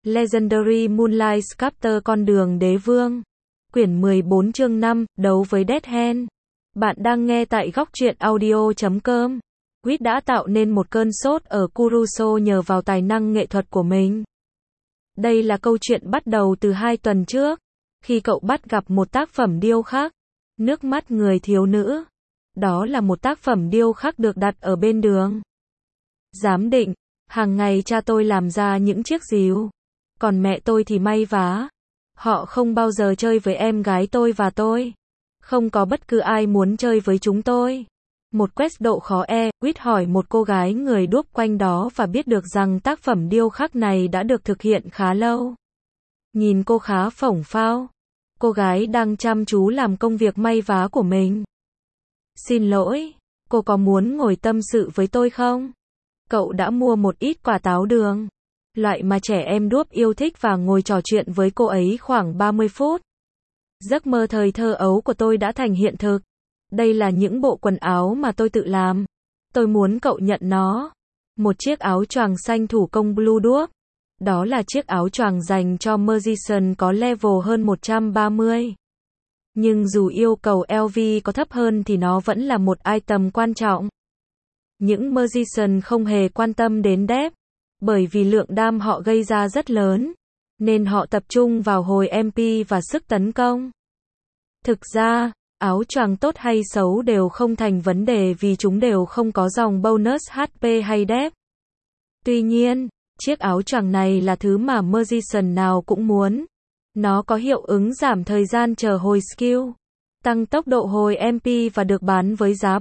Legendary Moonlight Sculptor con đường đế vương. Quyển 14 chương 5, đấu với Dead Hand. Bạn đang nghe tại góc truyện audio.com. Quýt đã tạo nên một cơn sốt ở Kuroso nhờ vào tài năng nghệ thuật của mình. Đây là câu chuyện bắt đầu từ 2 tuần trước, khi cậu bắt gặp một tác phẩm điêu khắc, Nước mắt người thiếu nữ. Đó là một tác phẩm điêu khắc được đặt ở bên đường. Giám định, hàng ngày cha tôi làm ra những chiếc rìu, còn mẹ tôi thì may vá. Họ không bao giờ chơi với em gái tôi và tôi. Không có bất cứ ai muốn chơi với chúng tôi. Một quest độ khó E, Quýt hỏi một cô gái người đúc quanh đó và biết được rằng tác phẩm điêu khắc này đã được thực hiện khá lâu. Nhìn cô khá phổng phao. Cô gái đang chăm chú làm công việc may vá của mình. Xin lỗi, cô có muốn ngồi tâm sự với tôi không? Cậu đã mua một ít quả táo đường, loại mà trẻ em đúc yêu thích, và ngồi trò chuyện với cô ấy khoảng 30 phút. Giấc mơ thời thơ ấu của tôi đã thành hiện thực. Đây là những bộ quần áo mà tôi tự làm. Tôi muốn cậu nhận nó. Một chiếc áo choàng xanh thủ công Blue Dwarf. Đó là chiếc áo choàng dành cho musician có level hơn 130. Nhưng dù yêu cầu LV có thấp hơn thì nó vẫn là một item quan trọng. Những musician không hề quan tâm đến depth, bởi vì lượng đam họ gây ra rất lớn, nên họ tập trung vào hồi MP và sức tấn công. Thực ra, áo choàng tốt hay xấu đều không thành vấn đề vì chúng đều không có dòng bonus HP hay depth. Tuy nhiên, chiếc áo choàng này là thứ mà musician nào cũng muốn. Nó có hiệu ứng giảm thời gian chờ hồi skill, tăng tốc độ hồi MP và được bán với giá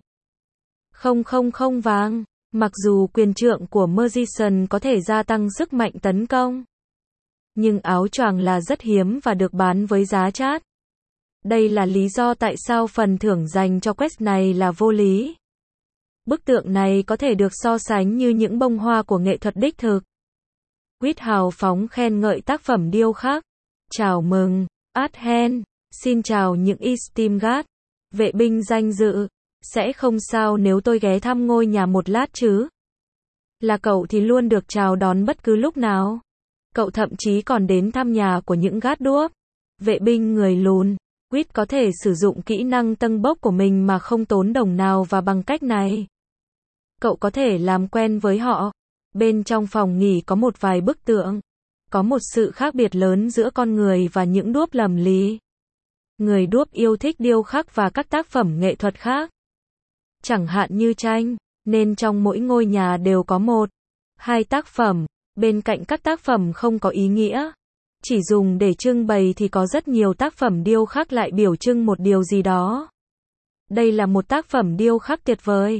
7,000 vàng. Mặc dù quyền trượng của musician có thể gia tăng sức mạnh tấn công, nhưng áo choàng là rất hiếm và được bán với giá chát. Đây là lý do tại sao phần thưởng dành cho quest này là vô lý. Bức tượng này có thể được so sánh như những bông hoa của nghệ thuật đích thực. Quýt hào phóng khen ngợi tác phẩm điêu khắc. Chào mừng, Adhen. Xin chào những Esteem Guard, vệ binh danh dự. Sẽ không sao nếu tôi ghé thăm ngôi nhà một lát chứ? Là cậu thì luôn được chào đón bất cứ lúc nào. Cậu thậm chí còn đến thăm nhà của những gát đuốc, vệ binh người lùn. Quýt có thể sử dụng kỹ năng tăng bốc của mình mà không tốn đồng nào, và bằng cách này, cậu có thể làm quen với họ. Bên trong phòng nghỉ có một vài bức tượng. Có một sự khác biệt lớn giữa con người và những đuốc lầm lì. Người đuốc yêu thích điêu khắc và các tác phẩm nghệ thuật khác, chẳng hạn như tranh, nên trong mỗi ngôi nhà đều có 1-2 tác phẩm. Bên cạnh các tác phẩm không có ý nghĩa, chỉ dùng để trưng bày, thì có rất nhiều tác phẩm điêu khắc lại biểu trưng một điều gì đó. Đây là một tác phẩm điêu khắc tuyệt vời.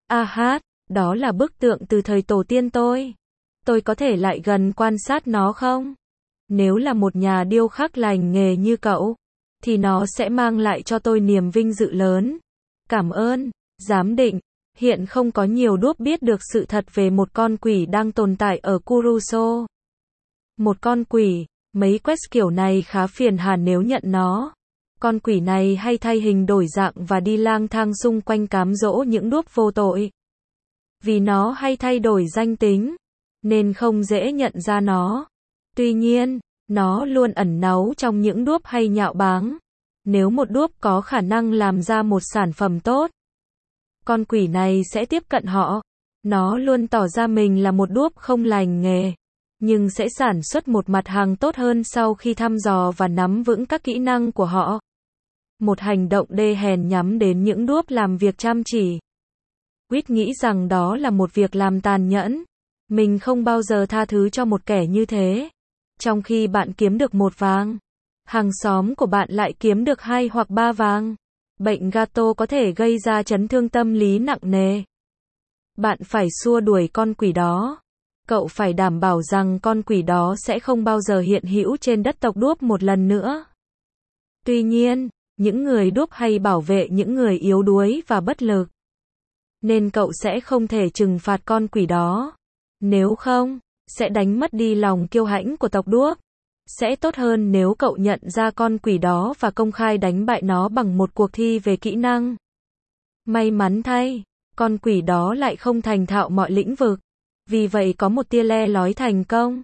Đó là bức tượng từ thời tổ tiên tôi. Tôi có thể lại gần quan sát nó không? Nếu là một nhà điêu khắc lành nghề như cậu, thì nó sẽ mang lại cho tôi niềm vinh dự lớn. Cảm ơn. Giám định, hiện không có nhiều đuốc biết được sự thật về một con quỷ đang tồn tại ở Kuroso. Một con quỷ, mấy quest kiểu này khá phiền hà nếu nhận nó. Con quỷ này hay thay hình đổi dạng và đi lang thang xung quanh cám dỗ những đuốc vô tội. Vì nó hay thay đổi danh tính, nên không dễ nhận ra nó. Tuy nhiên, nó luôn ẩn náu trong những đuốc hay nhạo báng. Nếu một đuốc có khả năng làm ra một sản phẩm tốt, con quỷ này sẽ tiếp cận họ. Nó luôn tỏ ra mình là một đuốc không lành nghề, nhưng sẽ sản xuất một mặt hàng tốt hơn sau khi thăm dò và nắm vững các kỹ năng của họ. Một hành động đê hèn nhắm đến những đuốc làm việc chăm chỉ. Quýt nghĩ rằng đó là một việc làm tàn nhẫn. Mình không bao giờ tha thứ cho một kẻ như thế. Trong khi bạn kiếm được 1 vàng, hàng xóm của bạn lại kiếm được 2 hoặc 3 vàng. Bệnh gato có thể gây ra chấn thương tâm lý nặng nề. Bạn phải xua đuổi con quỷ đó. Cậu phải đảm bảo rằng con quỷ đó sẽ không bao giờ hiện hữu trên đất tộc đuốc một lần nữa. Tuy nhiên, những người đuốc hay bảo vệ những người yếu đuối và bất lực, nên cậu sẽ không thể trừng phạt con quỷ đó. Nếu không, sẽ đánh mất đi lòng kiêu hãnh của tộc đuốc. Sẽ tốt hơn nếu cậu nhận ra con quỷ đó và công khai đánh bại nó bằng một cuộc thi về kỹ năng. May mắn thay, con quỷ đó lại không thành thạo mọi lĩnh vực. Vì vậy có một tia le lói thành công.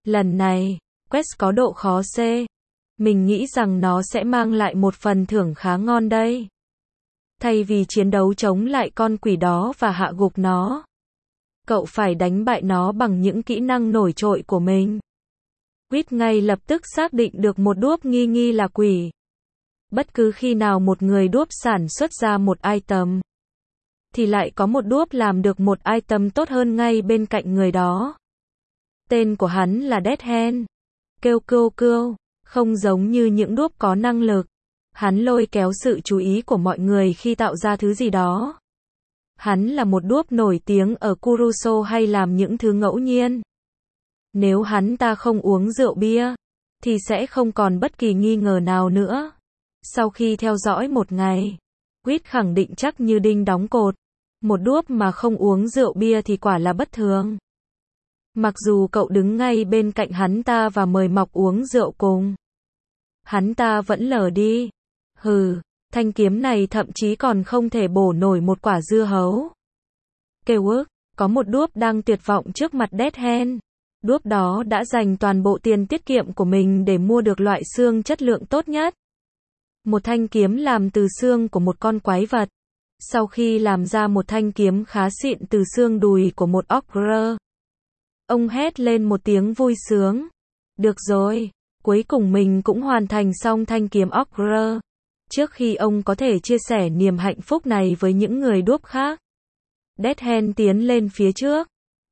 Lần này, quest có độ khó C. Mình nghĩ rằng nó sẽ mang lại một phần thưởng khá ngon đây. Thay vì chiến đấu chống lại con quỷ đó và hạ gục nó, cậu phải đánh bại nó bằng những kỹ năng nổi trội của mình. Quýt ngay lập tức xác định được một đuốc nghi là quỷ. Bất cứ khi nào một người đuốc sản xuất ra một item, thì lại có một đuốc làm được một item tốt hơn ngay bên cạnh người đó. Tên của hắn là Dead Hand. Kêu cưu cưu, không giống như những đuốc có năng lực. Hắn lôi kéo sự chú ý của mọi người khi tạo ra thứ gì đó. Hắn là một đuốc nổi tiếng ở Kuruso hay làm những thứ ngẫu nhiên. Nếu hắn ta không uống rượu bia, thì sẽ không còn bất kỳ nghi ngờ nào nữa. Sau khi theo dõi một ngày, Quýt khẳng định chắc như đinh đóng cột. Một đuốc mà không uống rượu bia thì quả là bất thường. Mặc dù cậu đứng ngay bên cạnh hắn ta và mời mọc uống rượu cùng, hắn ta vẫn lờ đi. Hừ, thanh kiếm này thậm chí còn không thể bổ nổi một quả dưa hấu. Kêu ức, có một đuốc đang tuyệt vọng trước mặt Dead Hand. Đuốc đó đã dành toàn bộ tiền tiết kiệm của mình để mua được loại xương chất lượng tốt nhất. Một thanh kiếm làm từ xương của một con quái vật. Sau khi làm ra một thanh kiếm khá xịn từ xương đùi của một ogre, ông hét lên một tiếng vui sướng. Được rồi, cuối cùng mình cũng hoàn thành xong thanh kiếm ogre. Trước khi ông có thể chia sẻ niềm hạnh phúc này với những người đuốc khác, Dead Hand tiến lên phía trước.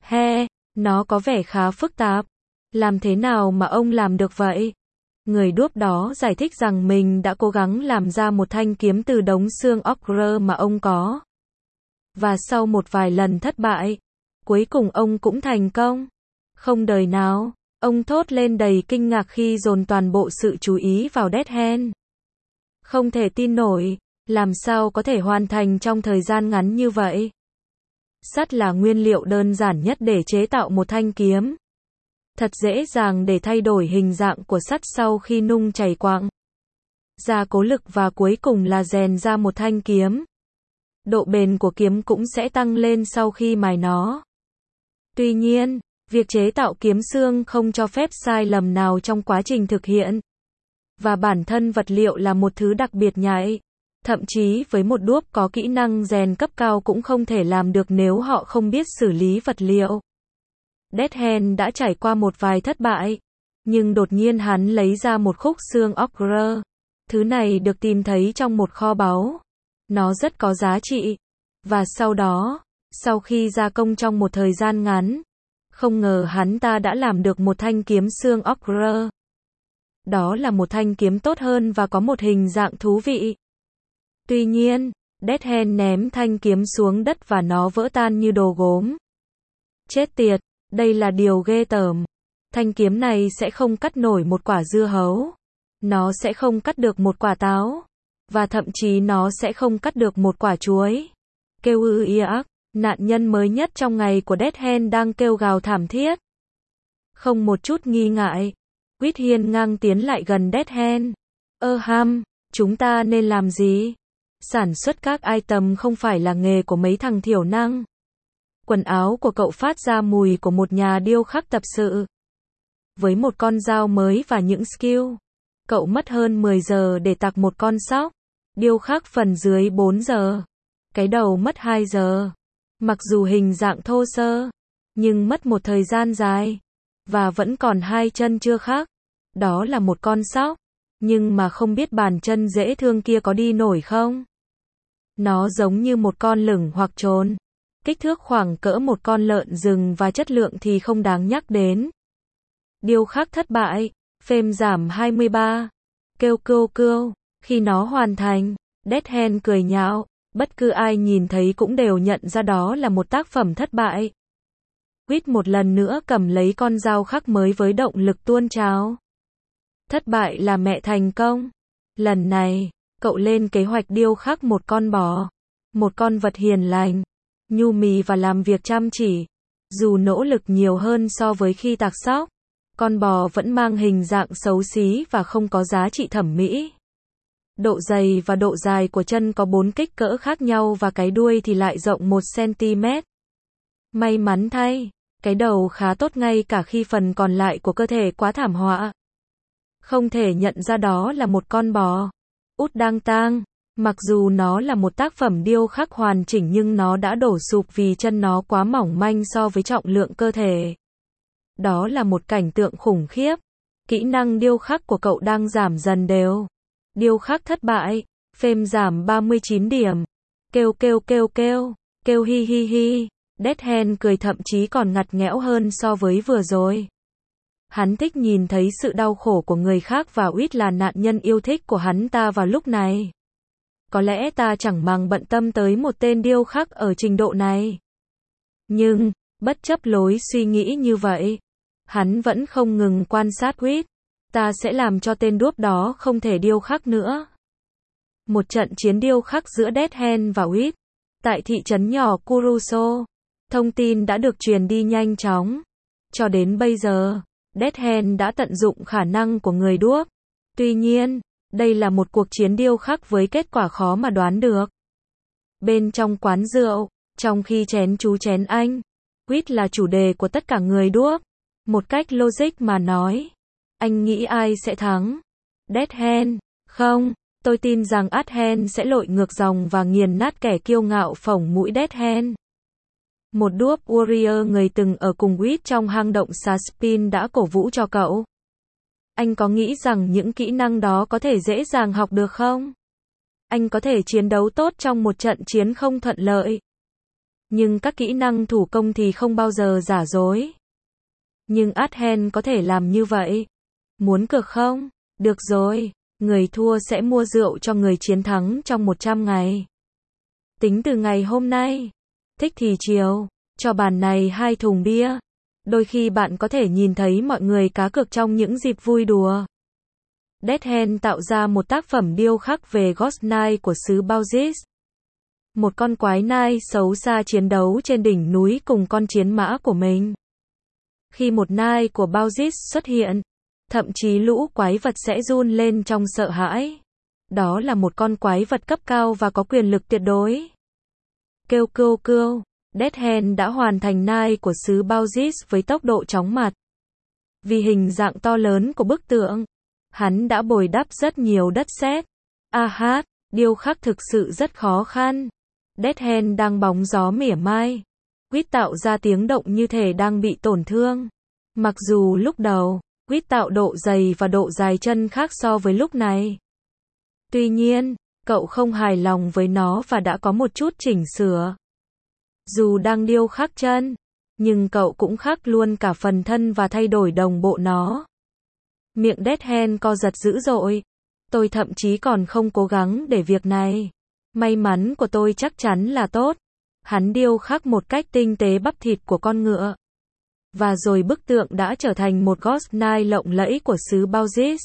Nó có vẻ khá phức tạp. Làm thế nào mà ông làm được vậy? Người đuốc đó giải thích rằng mình đã cố gắng làm ra một thanh kiếm từ đống xương ogre mà ông có. Và sau một vài lần thất bại, cuối cùng ông cũng thành công. Không đời nào, ông thốt lên đầy kinh ngạc khi dồn toàn bộ sự chú ý vào Dead Hand. Không thể tin nổi, làm sao có thể hoàn thành trong thời gian ngắn như vậy? Sắt là nguyên liệu đơn giản nhất để chế tạo một thanh kiếm. Thật dễ dàng để thay đổi hình dạng của sắt sau khi nung chảy quặng, gia cố lực và cuối cùng là rèn ra một thanh kiếm. Độ bền của kiếm cũng sẽ tăng lên sau khi mài nó. Tuy nhiên, việc chế tạo kiếm xương không cho phép sai lầm nào trong quá trình thực hiện. Và bản thân vật liệu là một thứ đặc biệt nhạy. Thậm chí với một đuốc có kỹ năng rèn cấp cao cũng không thể làm được nếu họ không biết xử lý vật liệu. Dead Hand đã trải qua một vài thất bại, nhưng đột nhiên hắn lấy ra một khúc xương ogre. Thứ này được tìm thấy trong một kho báu. Nó rất có giá trị. Và sau đó, sau khi gia công trong một thời gian ngắn, không ngờ hắn ta đã làm được một thanh kiếm xương ogre. Đó là một thanh kiếm tốt hơn và có một hình dạng thú vị. Tuy nhiên, Dead Hand ném thanh kiếm xuống đất và nó vỡ tan như đồ gốm. Chết tiệt, đây là điều ghê tởm. Thanh kiếm này sẽ không cắt nổi một quả dưa hấu. Nó sẽ không cắt được một quả táo. Và thậm chí nó sẽ không cắt được một quả chuối. Kêu ác, nạn nhân mới nhất trong ngày của Dead Hand đang kêu gào thảm thiết. Không một chút nghi ngại, Quýt hiên ngang tiến lại gần Dead Hand. Chúng ta nên làm gì? Sản xuất các item không phải là nghề của mấy thằng thiểu năng. Quần áo của cậu phát ra mùi của một nhà điêu khắc tập sự. Với một con dao mới và những skill, cậu mất hơn 10 giờ để tạc một con sóc. Điêu khắc phần dưới 4 giờ. Cái đầu mất 2 giờ. Mặc dù hình dạng thô sơ, nhưng mất một thời gian dài. Và vẫn còn 2 chân chưa khắc. Đó là một con sóc. Nhưng mà không biết bàn chân dễ thương kia có đi nổi không? Nó giống như một con lửng hoặc trồn. Kích thước khoảng cỡ một con lợn rừng và chất lượng thì không đáng nhắc đến. Điêu khắc thất bại. Frame giảm 23. Kêu cưu. Khi nó hoàn thành, Dead Hand cười nhạo. Bất cứ ai nhìn thấy cũng đều nhận ra đó là một tác phẩm thất bại. Quýt một lần nữa cầm lấy con dao khắc mới với động lực tuôn trào. Thất bại là mẹ thành công. Lần này, cậu lên kế hoạch điêu khắc một con bò. Một con vật hiền lành, nhu mì và làm việc chăm chỉ. Dù nỗ lực nhiều hơn so với khi tạc sóc, con bò vẫn mang hình dạng xấu xí và không có giá trị thẩm mỹ. Độ dày và độ dài của chân có 4 kích cỡ khác nhau và cái đuôi thì lại rộng 1 cm. May mắn thay, Cái đầu khá tốt ngay cả khi phần còn lại của cơ thể quá thảm họa. Không thể nhận ra đó là một con bò. Út đang tang. Mặc dù nó là một tác phẩm điêu khắc hoàn chỉnh nhưng nó đã đổ sụp vì chân nó quá mỏng manh so với trọng lượng cơ thể. Đó là một cảnh tượng khủng khiếp. Kỹ năng điêu khắc của cậu đang giảm dần đều. Điêu khắc thất bại. Phêm giảm 39 điểm. Kêu kêu kêu kêu. Kêu hi hi hi. Deadhand cười thậm chí còn ngặt nghẽo hơn so với vừa rồi. Hắn thích nhìn thấy sự đau khổ của người khác và Uýt là nạn nhân yêu thích của hắn ta vào lúc này. Có lẽ ta chẳng màng bận tâm tới một tên điêu khắc ở trình độ này. Nhưng, bất chấp lối suy nghĩ như vậy, hắn vẫn không ngừng quan sát Uýt. Ta sẽ làm cho tên đuốc đó không thể điêu khắc nữa. Một trận chiến điêu khắc giữa Deadhand và Uýt. Tại thị trấn nhỏ Kuruso. Thông tin đã được truyền đi nhanh chóng. Cho đến bây giờ, Deadhand đã tận dụng khả năng của người đuốc. Tuy nhiên, đây là một cuộc chiến điêu khắc với kết quả khó mà đoán được. Bên trong quán rượu, trong khi chén chú chén anh, Uýt là chủ đề của tất cả người đuốc. Một cách logic mà nói, anh nghĩ ai sẽ thắng? Deadhand? Không, tôi tin rằng Deadhand sẽ lội ngược dòng và nghiền nát kẻ kiêu ngạo phỏng mũi Deadhand. Một đuốc warrior người từng ở cùng Uýt trong hang động Saspin đã cổ vũ cho cậu. Anh có nghĩ rằng những kỹ năng đó có thể dễ dàng học được không? Anh có thể chiến đấu tốt trong một trận chiến không thuận lợi. Nhưng các kỹ năng thủ công thì không bao giờ giả dối. Nhưng Deadhand có thể làm như vậy. Muốn cược không? Được rồi, người thua sẽ mua rượu cho người chiến thắng trong 100 ngày. Tính từ ngày hôm nay. Thích thì chiều, cho bàn này 2 thùng bia. Đôi khi bạn có thể nhìn thấy mọi người cá cược trong những dịp vui đùa. Deadhand tạo ra một tác phẩm điêu khắc về Ghost Knight của xứ Bauzis. Một con quái nai xấu xa chiến đấu trên đỉnh núi cùng con chiến mã của mình. Khi một knight của Bauzis xuất hiện, thậm chí lũ quái vật sẽ run lên trong sợ hãi. Đó là một con quái vật cấp cao và có quyền lực tuyệt đối. Kêu kêu kêu, Deadhand đã hoàn thành knight của xứ Bauzis với tốc độ chóng mặt. Vì hình dạng to lớn của bức tượng, hắn đã bồi đắp rất nhiều đất sét. Điêu khắc thực sự rất khó khăn. Deadhand đang bóng gió mỉa mai. Uýt tạo ra tiếng động như thể đang bị tổn thương. Mặc dù lúc đầu, Uýt tạo độ dày và độ dài chân khác so với lúc này. Tuy nhiên, cậu không hài lòng với nó và đã có một chút chỉnh sửa. Dù đang điêu khắc chân, nhưng cậu cũng khắc luôn cả phần thân và thay đổi đồng bộ nó. Miệng Deadhand co giật dữ dội. Tôi thậm chí còn không cố gắng để việc này. May mắn của tôi chắc chắn là tốt. Hắn điêu khắc một cách tinh tế bắp thịt của con ngựa. Và rồi bức tượng đã trở thành một Ghost Knight lộng lẫy của xứ Bauzis.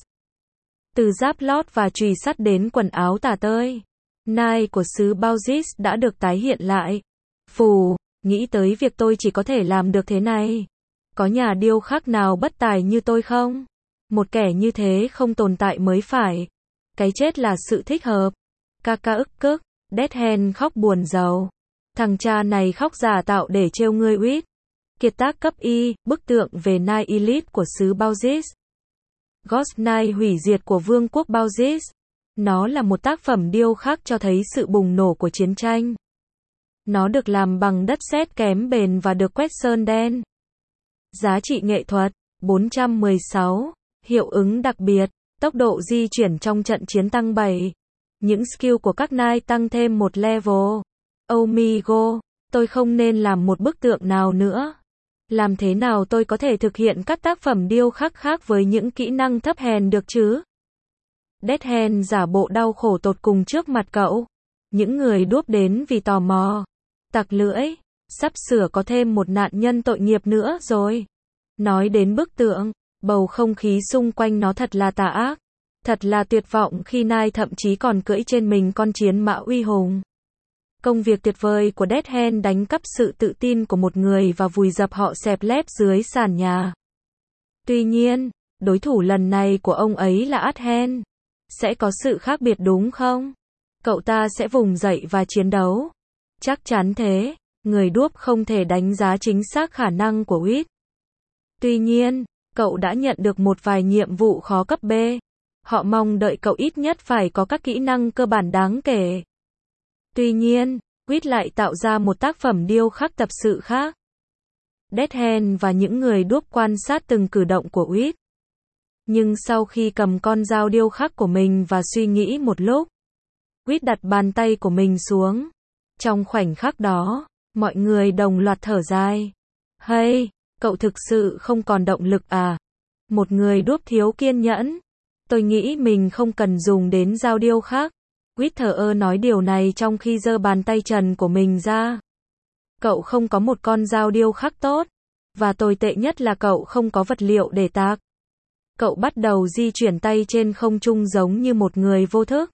Từ giáp lót và chùy sắt đến quần áo tả tơi, Knight của xứ Bauzis đã được tái hiện lại. Phù, nghĩ tới việc tôi chỉ có thể làm được thế này. Có nhà điêu khắc nào bất tài như tôi không? Một kẻ như thế không tồn tại mới phải. Cái chết là sự thích hợp. Kaka ức cức, Deadhand khóc buồn rầu. Thằng cha này khóc giả tạo để trêu ngươi Uýt. Kiệt tác cấp Y, bức tượng về Knight Elite của xứ Bauzis. Ghost Knight hủy diệt của vương quốc Bauzis. Nó là một tác phẩm điêu khắc cho thấy sự bùng nổ của chiến tranh. Nó được làm bằng đất sét kém bền và được quét sơn đen. Giá trị nghệ thuật, 416. Hiệu ứng đặc biệt, tốc độ di chuyển trong trận chiến tăng 7. Những skill của các knight tăng thêm một level. Oh my god, tôi không nên làm một bức tượng nào nữa. Làm thế nào tôi có thể thực hiện các tác phẩm điêu khắc khác với những kỹ năng thấp hèn được chứ? Deadhand giả bộ đau khổ tột cùng trước mặt cậu. Những người đuốc đến vì tò mò. Tặc lưỡi, sắp sửa có thêm một nạn nhân tội nghiệp nữa rồi. Nói đến bức tượng, bầu không khí xung quanh nó thật là tà ác. Thật là tuyệt vọng khi Knight thậm chí còn cưỡi trên mình con chiến mã uy hùng. Công việc tuyệt vời của Deadhand đánh cắp sự tự tin của một người và vùi dập họ xẹp lép dưới sàn nhà. Tuy nhiên, đối thủ lần này của ông ấy là Deadhand. Sẽ có sự khác biệt đúng không? Cậu ta sẽ vùng dậy và chiến đấu. Chắc chắn thế. người đúp không thể đánh giá chính xác khả năng của Quýt. Tuy nhiên, cậu đã nhận được một vài nhiệm vụ khó cấp B. Họ mong đợi cậu ít nhất phải có các kỹ năng cơ bản đáng kể. Tuy nhiên, Quýt lại tạo ra một tác phẩm điêu khắc tập sự khác. Deadhand và những người đúp quan sát từng cử động của Quýt. Nhưng sau khi cầm con dao điêu khắc của mình và suy nghĩ một lúc, Quýt đặt bàn tay của mình xuống. Trong khoảnh khắc đó, mọi người đồng loạt thở dài. Hey, cậu thực sự không còn động lực à? Một người đúp thiếu kiên nhẫn. Tôi nghĩ mình không cần dùng đến dao điêu khắc. Quýt thờ ơ nói điều này trong khi giơ bàn tay trần của mình ra. Cậu không có một con dao điêu khắc tốt. Và tồi tệ nhất là cậu không có vật liệu để tạc. Cậu bắt đầu di chuyển tay trên không trung giống như một người vô thức.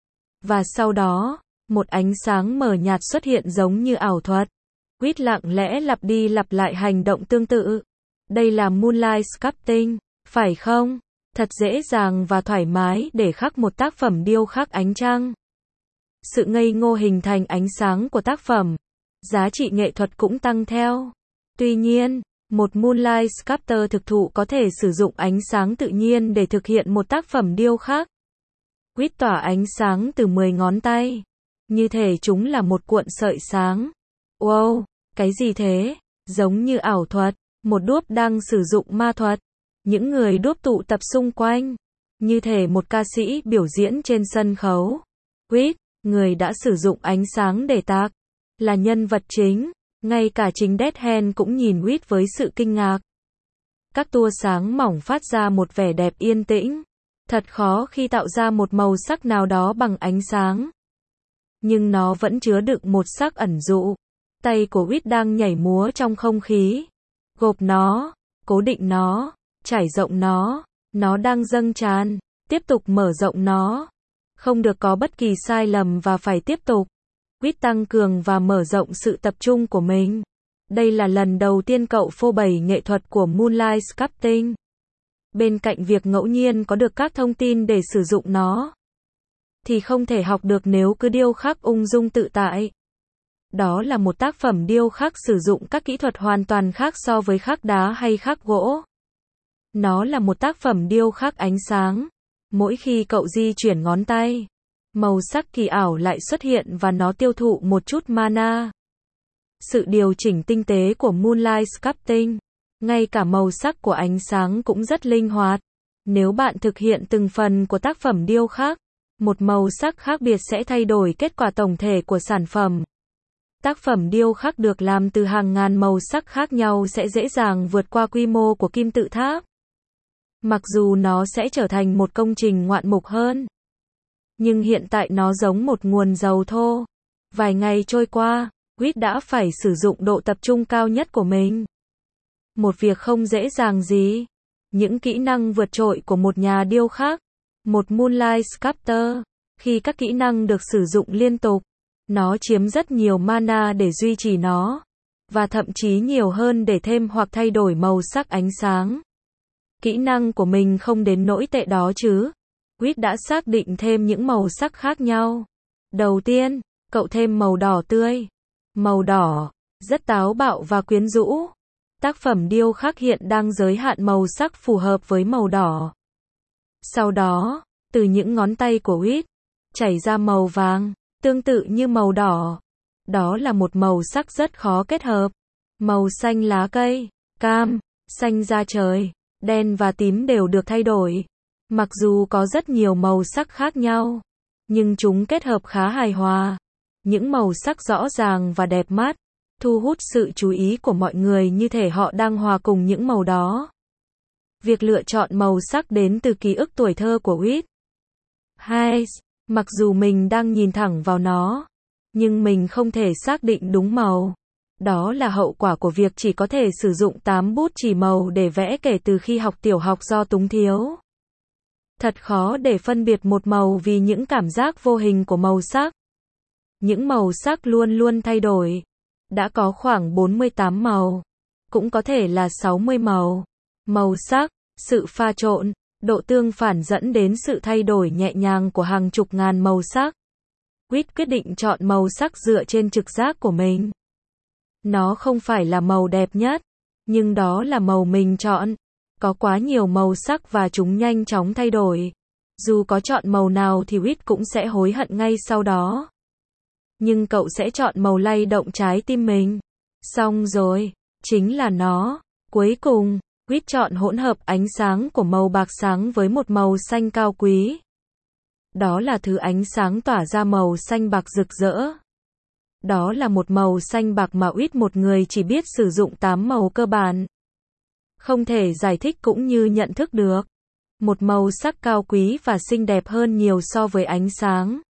Và sau đó, một ánh sáng mờ nhạt xuất hiện giống như ảo thuật. Quýt lặng lẽ lặp đi lặp lại hành động tương tự. Đây là Moonlight Sculpting, phải không? Thật dễ dàng và thoải mái để khắc một tác phẩm điêu khắc ánh trăng. Sự ngây ngô hình thành ánh sáng của tác phẩm. Giá trị nghệ thuật cũng tăng theo. Tuy nhiên, một Moonlight Sculptor thực thụ có thể sử dụng ánh sáng tự nhiên để thực hiện một tác phẩm điêu khắc. Quýt tỏa ánh sáng từ 10 ngón tay. Như thể chúng là một cuộn sợi sáng. Wow, cái gì thế? Giống như ảo thuật. Một đúp đang sử dụng ma thuật. Những người đúp tụ tập xung quanh. Như thể một ca sĩ biểu diễn trên sân khấu. Quýt, người đã sử dụng ánh sáng để tạc, là nhân vật chính. Ngay cả chính Deadhand cũng nhìn Quýt với sự kinh ngạc. Các tua sáng mỏng phát ra một vẻ đẹp yên tĩnh. Thật khó khi tạo ra một màu sắc nào đó bằng ánh sáng. Nhưng nó vẫn chứa đựng một sắc ẩn dụ. Tay của Quýt đang nhảy múa trong không khí. Gộp nó, cố định nó, trải rộng nó đang dâng tràn, tiếp tục mở rộng nó. Không được có bất kỳ sai lầm và phải tiếp tục. Quýt tăng cường và mở rộng sự tập trung của mình. Đây là lần đầu tiên cậu phô bày nghệ thuật của Moonlight Sculpting. Bên cạnh việc ngẫu nhiên có được các thông tin để sử dụng nó, thì không thể học được nếu cứ điêu khắc ung dung tự tại. Đó là một tác phẩm điêu khắc sử dụng các kỹ thuật hoàn toàn khác so với khắc đá hay khắc gỗ. Nó là một tác phẩm điêu khắc ánh sáng. Mỗi khi cậu di chuyển ngón tay, màu sắc kỳ ảo lại xuất hiện và nó tiêu thụ một chút mana. Sự điều chỉnh tinh tế của Moonlight Sculpting, ngay cả màu sắc của ánh sáng cũng rất linh hoạt. Nếu bạn thực hiện từng phần của tác phẩm điêu khắc, một màu sắc khác biệt sẽ thay đổi kết quả tổng thể của sản phẩm. Tác phẩm điêu khắc được làm từ hàng ngàn màu sắc khác nhau sẽ dễ dàng vượt qua quy mô của kim tự tháp. Mặc dù nó sẽ trở thành một công trình ngoạn mục hơn, nhưng hiện tại nó giống một nguồn dầu thô. Vài ngày trôi qua, Quýt đã phải sử dụng độ tập trung cao nhất của mình. Một việc không dễ dàng gì. Những kỹ năng vượt trội của một nhà điêu khắc, một Moonlight Sculptor. Khi các kỹ năng được sử dụng liên tục, nó chiếm rất nhiều mana để duy trì nó, và thậm chí nhiều hơn để thêm hoặc thay đổi màu sắc ánh sáng. Kỹ năng của mình không đến nỗi tệ đó chứ. Quýt đã xác định thêm những màu sắc khác nhau. Đầu tiên, cậu thêm màu đỏ tươi. Màu đỏ, rất táo bạo và quyến rũ. Tác phẩm điêu khắc hiện đang giới hạn màu sắc phù hợp với màu đỏ. Sau đó, từ những ngón tay của Quýt, chảy ra màu vàng, tương tự như màu đỏ. Đó là một màu sắc rất khó kết hợp. Màu xanh lá cây, cam, xanh da trời, đen và tím đều được thay đổi. Mặc dù có rất nhiều màu sắc khác nhau, nhưng chúng kết hợp khá hài hòa. Những màu sắc rõ ràng và đẹp mắt, thu hút sự chú ý của mọi người như thể họ đang hòa cùng những màu đó. Việc lựa chọn màu sắc đến từ ký ức tuổi thơ của Quýt. Mặc dù mình đang nhìn thẳng vào nó, nhưng mình không thể xác định đúng màu. Đó là hậu quả của việc chỉ có thể sử dụng 8 bút chì màu để vẽ kể từ khi học tiểu học do túng thiếu. Thật khó để phân biệt một màu vì những cảm giác vô hình của màu sắc. Những màu sắc luôn luôn thay đổi. Đã có khoảng 48 màu. Cũng có thể là 60 màu. Màu sắc, sự pha trộn, độ tương phản dẫn đến sự thay đổi nhẹ nhàng của hàng chục ngàn màu sắc. Quýt quyết định chọn màu sắc dựa trên trực giác của mình. Nó không phải là màu đẹp nhất, nhưng đó là màu mình chọn. Có quá nhiều màu sắc và chúng nhanh chóng thay đổi. Dù có chọn màu nào thì Whit cũng sẽ hối hận ngay sau đó. Nhưng cậu sẽ chọn màu lay động trái tim mình. Xong rồi, chính là nó. Cuối cùng, Whit chọn hỗn hợp ánh sáng của màu bạc sáng với một màu xanh cao quý. Đó là thứ ánh sáng tỏa ra màu xanh bạc rực rỡ. Đó là một màu xanh bạc mà Whit một người chỉ biết sử dụng 8 màu cơ bản. Không thể giải thích cũng như nhận thức được. Một màu sắc cao quý và xinh đẹp hơn nhiều so với ánh sáng.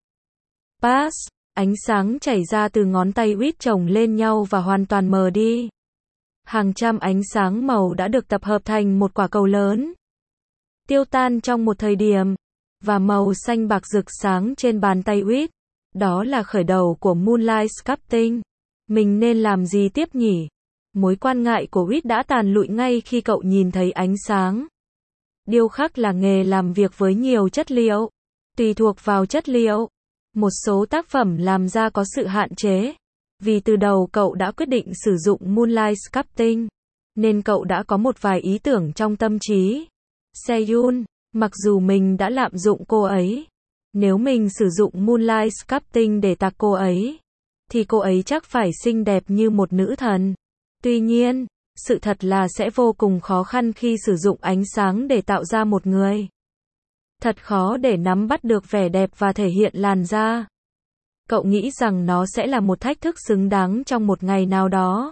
Pass, ánh sáng chảy ra từ ngón tay Whit chồng lên nhau và hoàn toàn mờ đi. Hàng trăm ánh sáng màu đã được tập hợp thành một quả cầu lớn. Tiêu tan trong một thời điểm. Và màu xanh bạc rực sáng trên bàn tay Whit. Đó là khởi đầu của Moonlight Sculpting. Mình nên làm gì tiếp nhỉ? Mối quan ngại của Whit đã tàn lụi ngay khi cậu nhìn thấy ánh sáng. Điêu khắc là nghề làm việc với nhiều chất liệu. Tùy thuộc vào chất liệu, một số tác phẩm làm ra có sự hạn chế. Vì từ đầu cậu đã quyết định sử dụng Moonlight Sculpting, nên cậu đã có một vài ý tưởng trong tâm trí. Seyun, mặc dù mình đã lạm dụng cô ấy, nếu mình sử dụng Moonlight Sculpting để tạc cô ấy, thì cô ấy chắc phải xinh đẹp như một nữ thần. Tuy nhiên, sự thật là sẽ vô cùng khó khăn khi sử dụng ánh sáng để tạo ra một người. Thật khó để nắm bắt được vẻ đẹp và thể hiện làn da. Cậu nghĩ rằng nó sẽ là một thách thức xứng đáng trong một ngày nào đó.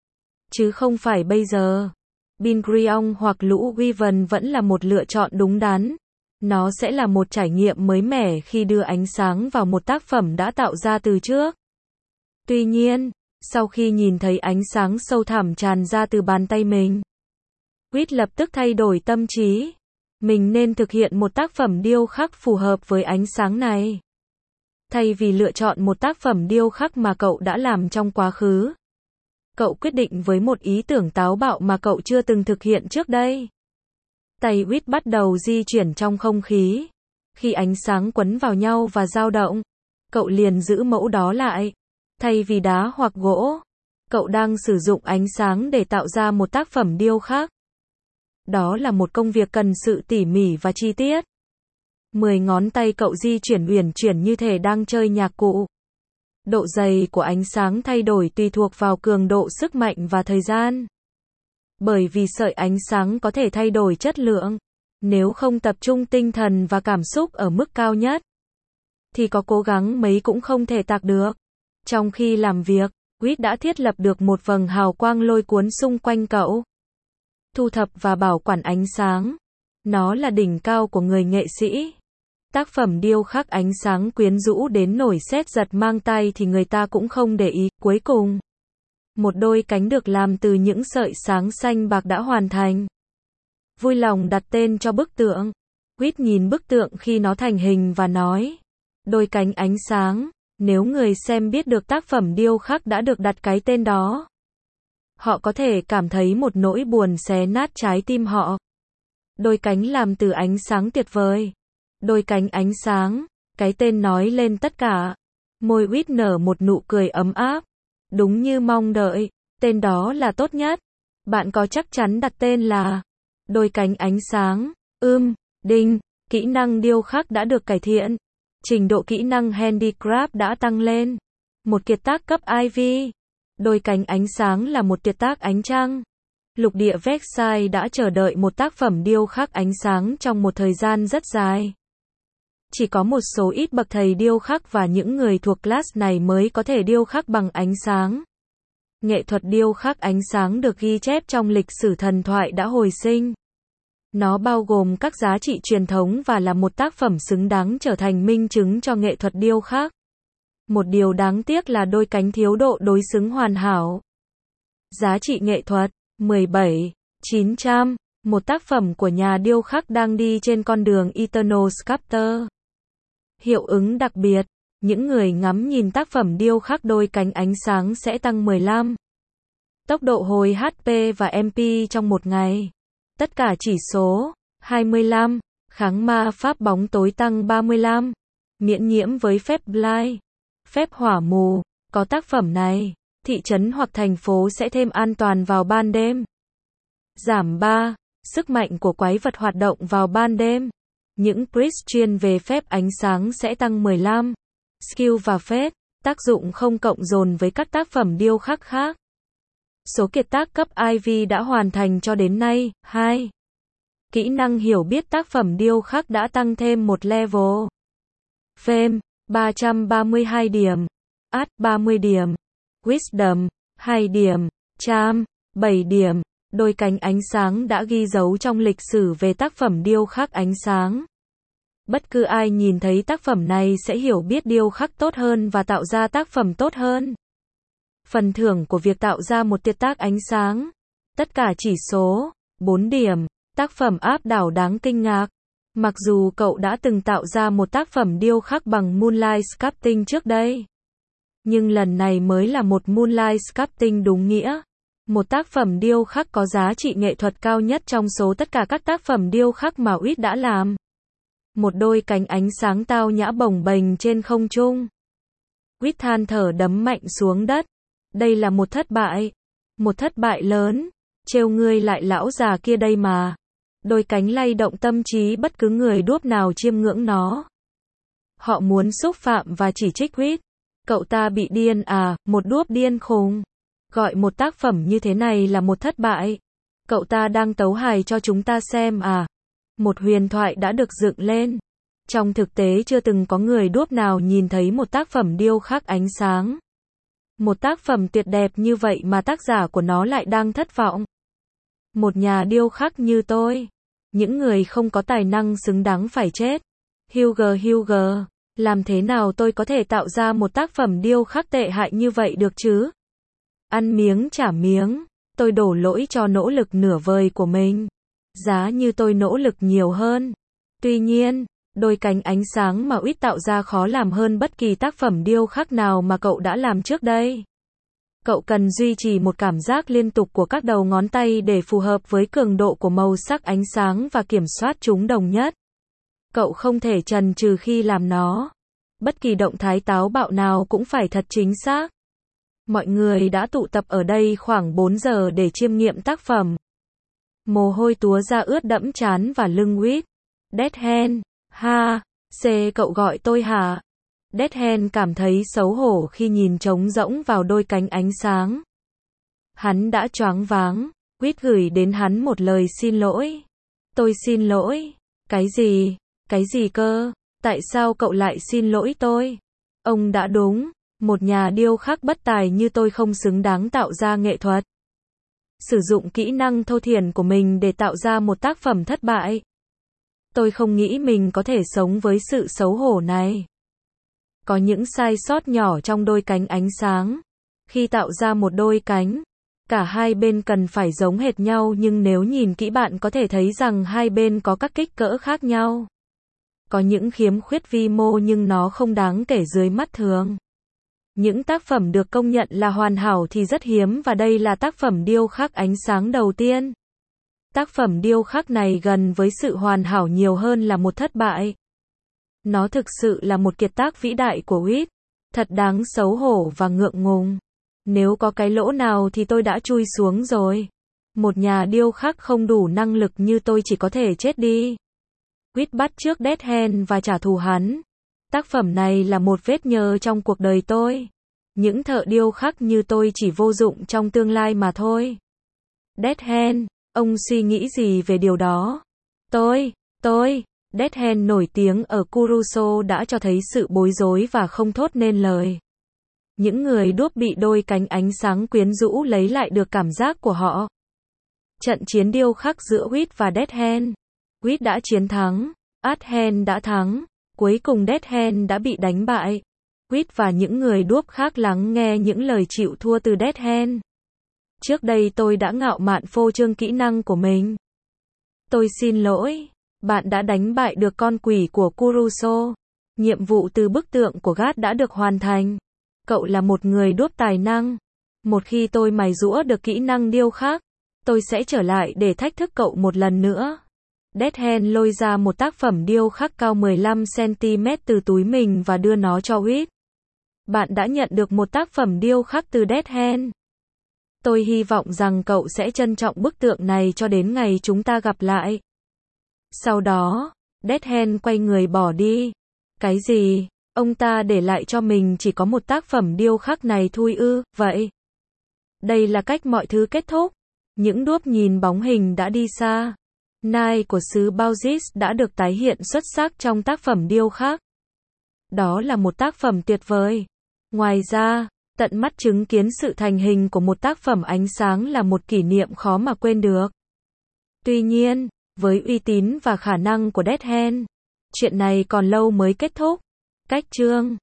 Chứ không phải bây giờ. Bin Gurion hoặc lũ Wyvern vẫn là một lựa chọn đúng đắn. Nó sẽ là một trải nghiệm mới mẻ khi đưa ánh sáng vào một tác phẩm đã tạo ra từ trước. Tuy nhiên, sau khi nhìn thấy ánh sáng sâu thẳm tràn ra từ bàn tay mình, Whit lập tức thay đổi tâm trí. Mình nên thực hiện một tác phẩm điêu khắc phù hợp với ánh sáng này. Thay vì lựa chọn một tác phẩm điêu khắc mà cậu đã làm trong quá khứ, cậu quyết định với một ý tưởng táo bạo mà cậu chưa từng thực hiện trước đây. Tay Whit bắt đầu di chuyển trong không khí. Khi ánh sáng quấn vào nhau và dao động, cậu liền giữ mẫu đó lại. Thay vì đá hoặc gỗ, cậu đang sử dụng ánh sáng để tạo ra một tác phẩm điêu khắc. Đó là một công việc cần sự tỉ mỉ và chi tiết. 10 ngón tay cậu di chuyển uyển chuyển như thể đang chơi nhạc cụ. Độ dày của ánh sáng thay đổi tùy thuộc vào cường độ sức mạnh và thời gian. Bởi vì sợi ánh sáng có thể thay đổi chất lượng. Nếu không tập trung tinh thần và cảm xúc ở mức cao nhất, thì có cố gắng mấy cũng không thể tạc được. Trong khi làm việc, Whit đã thiết lập được một vầng hào quang lôi cuốn xung quanh cậu. Thu thập và bảo quản ánh sáng. Nó là đỉnh cao của người nghệ sĩ. Tác phẩm điêu khắc ánh sáng quyến rũ đến nổi sét giật mang tai thì người ta cũng không để ý. Cuối cùng, một đôi cánh được làm từ những sợi sáng xanh bạc đã hoàn thành. Vui lòng đặt tên cho bức tượng. Whit nhìn bức tượng khi nó thành hình và nói, đôi cánh ánh sáng. Nếu người xem biết được tác phẩm điêu khắc đã được đặt cái tên đó, họ có thể cảm thấy một nỗi buồn xé nát trái tim họ. Đôi cánh làm từ ánh sáng tuyệt vời. Đôi cánh ánh sáng, cái tên nói lên tất cả. Môi Whit nở một nụ cười ấm áp. Đúng như mong đợi, tên đó là tốt nhất. Bạn có chắc chắn đặt tên là đôi cánh ánh sáng? Đinh, kỹ năng điêu khắc đã được cải thiện. Trình độ kỹ năng handicraft đã tăng lên. Một kiệt tác cấp IV. Đôi cánh ánh sáng là một tuyệt tác ánh trăng. Lục địa Versailles đã chờ đợi một tác phẩm điêu khắc ánh sáng trong một thời gian rất dài. Chỉ có một số ít bậc thầy điêu khắc và những người thuộc class này mới có thể điêu khắc bằng ánh sáng. Nghệ thuật điêu khắc ánh sáng được ghi chép trong lịch sử thần thoại đã hồi sinh. Nó bao gồm các giá trị truyền thống và là một tác phẩm xứng đáng trở thành minh chứng cho nghệ thuật điêu khắc. Một điều đáng tiếc là đôi cánh thiếu độ đối xứng hoàn hảo. Giá trị nghệ thuật 17.900. Một tác phẩm của nhà điêu khắc đang đi trên con đường Eternal Sculptor. Hiệu ứng đặc biệt. Những người ngắm nhìn tác phẩm điêu khắc đôi cánh ánh sáng sẽ tăng 15. Tốc độ hồi HP và MP trong một ngày. Tất cả chỉ số 25. Kháng ma pháp bóng tối tăng 35. Miễn nhiễm với phép Blight. Phép hỏa mù. Có tác phẩm này, thị trấn hoặc thành phố sẽ thêm an toàn vào ban đêm. Giảm 3. Sức mạnh của quái vật hoạt động vào ban đêm. Những bridge chuyên về phép ánh sáng sẽ tăng 15. Skill và phép, tác dụng không cộng dồn với các tác phẩm điêu khắc khác. Số kiệt tác cấp IV đã hoàn thành cho đến nay, 2. Kỹ năng hiểu biết tác phẩm điêu khắc đã tăng thêm một level. Fame, 332 điểm. Art, 30 điểm. Wisdom, 2 điểm. Charm, 7 điểm. Đôi cánh ánh sáng đã ghi dấu trong lịch sử về tác phẩm điêu khắc ánh sáng. Bất cứ ai nhìn thấy tác phẩm này sẽ hiểu biết điêu khắc tốt hơn và tạo ra tác phẩm tốt hơn. Phần thưởng của việc tạo ra một kiệt tác ánh sáng. Tất cả chỉ số, 4 điểm. Tác phẩm áp đảo đáng kinh ngạc. Mặc dù cậu đã từng tạo ra một tác phẩm điêu khắc bằng Moonlight Sculpting trước đây. Nhưng lần này mới là một Moonlight Sculpting đúng nghĩa. Một tác phẩm điêu khắc có giá trị nghệ thuật cao nhất trong số tất cả các tác phẩm điêu khắc mà Whit đã làm. Một đôi cánh ánh sáng tao nhã bồng bềnh trên không trung. Whit than thở đấm mạnh xuống đất. Đây là một thất bại. Một thất bại lớn. Trêu ngươi lại lão già kia đây mà. Đôi cánh lay động tâm trí bất cứ người đuốc nào chiêm ngưỡng nó. Họ muốn xúc phạm và chỉ trích Whit. Cậu ta bị điên à, một đuốc điên khùng. Gọi một tác phẩm như thế này là một thất bại. Cậu ta đang tấu hài cho chúng ta xem à. Một huyền thoại đã được dựng lên. Trong thực tế chưa từng có người đuốc nào nhìn thấy một tác phẩm điêu khắc ánh sáng. Một tác phẩm tuyệt đẹp như vậy mà tác giả của nó lại đang thất vọng. Một nhà điêu khắc như tôi. Những người không có tài năng xứng đáng phải chết. Hugo, làm thế nào tôi có thể tạo ra một tác phẩm điêu khắc tệ hại như vậy được chứ? Ăn miếng trả miếng. Tôi đổ lỗi cho nỗ lực nửa vời của mình. Giá như tôi nỗ lực nhiều hơn. Tuy nhiên, đôi cánh ánh sáng mà Whit tạo ra khó làm hơn bất kỳ tác phẩm điêu khắc nào mà cậu đã làm trước đây. Cậu cần duy trì một cảm giác liên tục của các đầu ngón tay để phù hợp với cường độ của màu sắc ánh sáng và kiểm soát chúng đồng nhất. Cậu không thể chần chừ khi làm nó. Bất kỳ động thái táo bạo nào cũng phải thật chính xác. Mọi người đã tụ tập ở đây khoảng 4 giờ để chiêm nghiệm tác phẩm. Mồ hôi túa ra ướt đẫm trán và lưng Whit. Deadhand, ha, cậu gọi tôi hả? Deadhand cảm thấy xấu hổ khi nhìn trống rỗng vào đôi cánh ánh sáng. Hắn đã choáng váng. Whit gửi đến hắn một lời xin lỗi. Tôi xin lỗi. Cái gì? Cái gì cơ? Tại sao cậu lại xin lỗi tôi? Ông đã đúng. Một nhà điêu khắc bất tài như tôi không xứng đáng tạo ra nghệ thuật. Sử dụng kỹ năng thô thiển của mình để tạo ra một tác phẩm thất bại. Tôi không nghĩ mình có thể sống với sự xấu hổ này. Có những sai sót nhỏ trong đôi cánh ánh sáng. Khi tạo ra một đôi cánh, cả hai bên cần phải giống hệt nhau nhưng nếu nhìn kỹ bạn có thể thấy rằng hai bên có các kích cỡ khác nhau. Có những khiếm khuyết vi mô nhưng nó không đáng kể dưới mắt thường. Những tác phẩm được công nhận là hoàn hảo thì rất hiếm và đây là tác phẩm điêu khắc ánh sáng đầu tiên. Tác phẩm điêu khắc này gần với sự hoàn hảo nhiều hơn là một thất bại. Nó thực sự là một kiệt tác vĩ đại của Whit. Thật đáng xấu hổ và ngượng ngùng. Nếu có cái lỗ nào thì tôi đã chui xuống rồi. Một nhà điêu khắc không đủ năng lực như tôi chỉ có thể chết đi. Whit bắt chước Deadhand và trả thù hắn. Tác phẩm này là một vết nhơ trong cuộc đời tôi. Những thợ điêu khắc như tôi chỉ vô dụng trong tương lai mà thôi. Deadhand, ông suy nghĩ gì về điều đó? Deadhand nổi tiếng ở Kuroso đã cho thấy sự bối rối và không thốt nên lời. Những người đuốc bị đôi cánh ánh sáng quyến rũ lấy lại được cảm giác của họ. Trận chiến điêu khắc giữa Whit và Deadhand. Whit đã chiến thắng. Deadhand đã thắng. Cuối cùng Deadhand đã bị đánh bại. Whit và những người đuốc khác lắng nghe những lời chịu thua từ Deadhand. Trước đây tôi đã ngạo mạn phô trương kỹ năng của mình. Tôi xin lỗi. Bạn đã đánh bại được con quỷ của Kuroso. Nhiệm vụ từ bức tượng của Gad đã được hoàn thành. Cậu là một người đuốc tài năng. Một khi tôi mài giũa được kỹ năng điêu khắc, tôi sẽ trở lại để thách thức cậu một lần nữa. Deadhand lôi ra một tác phẩm điêu khắc cao 15 cm từ túi mình và đưa nó cho Whit. Bạn đã nhận được một tác phẩm điêu khắc từ Dead Hand. Tôi hy vọng rằng cậu sẽ trân trọng bức tượng này cho đến ngày chúng ta gặp lại. Sau đó, Dead Hand quay người bỏ đi. Cái gì? Ông ta để lại cho mình chỉ có một tác phẩm điêu khắc này thôi ư? Vậy đây là cách mọi thứ kết thúc. Những đuốc nhìn bóng hình đã đi xa. Nai của xứ Bauzis đã được tái hiện xuất sắc trong tác phẩm điêu khắc. Đó là một tác phẩm tuyệt vời. Ngoài ra, tận mắt chứng kiến sự thành hình của một tác phẩm ánh sáng là một kỷ niệm khó mà quên được. Tuy nhiên, với uy tín và khả năng của Dead Hand, chuyện này còn lâu mới kết thúc. Cách chương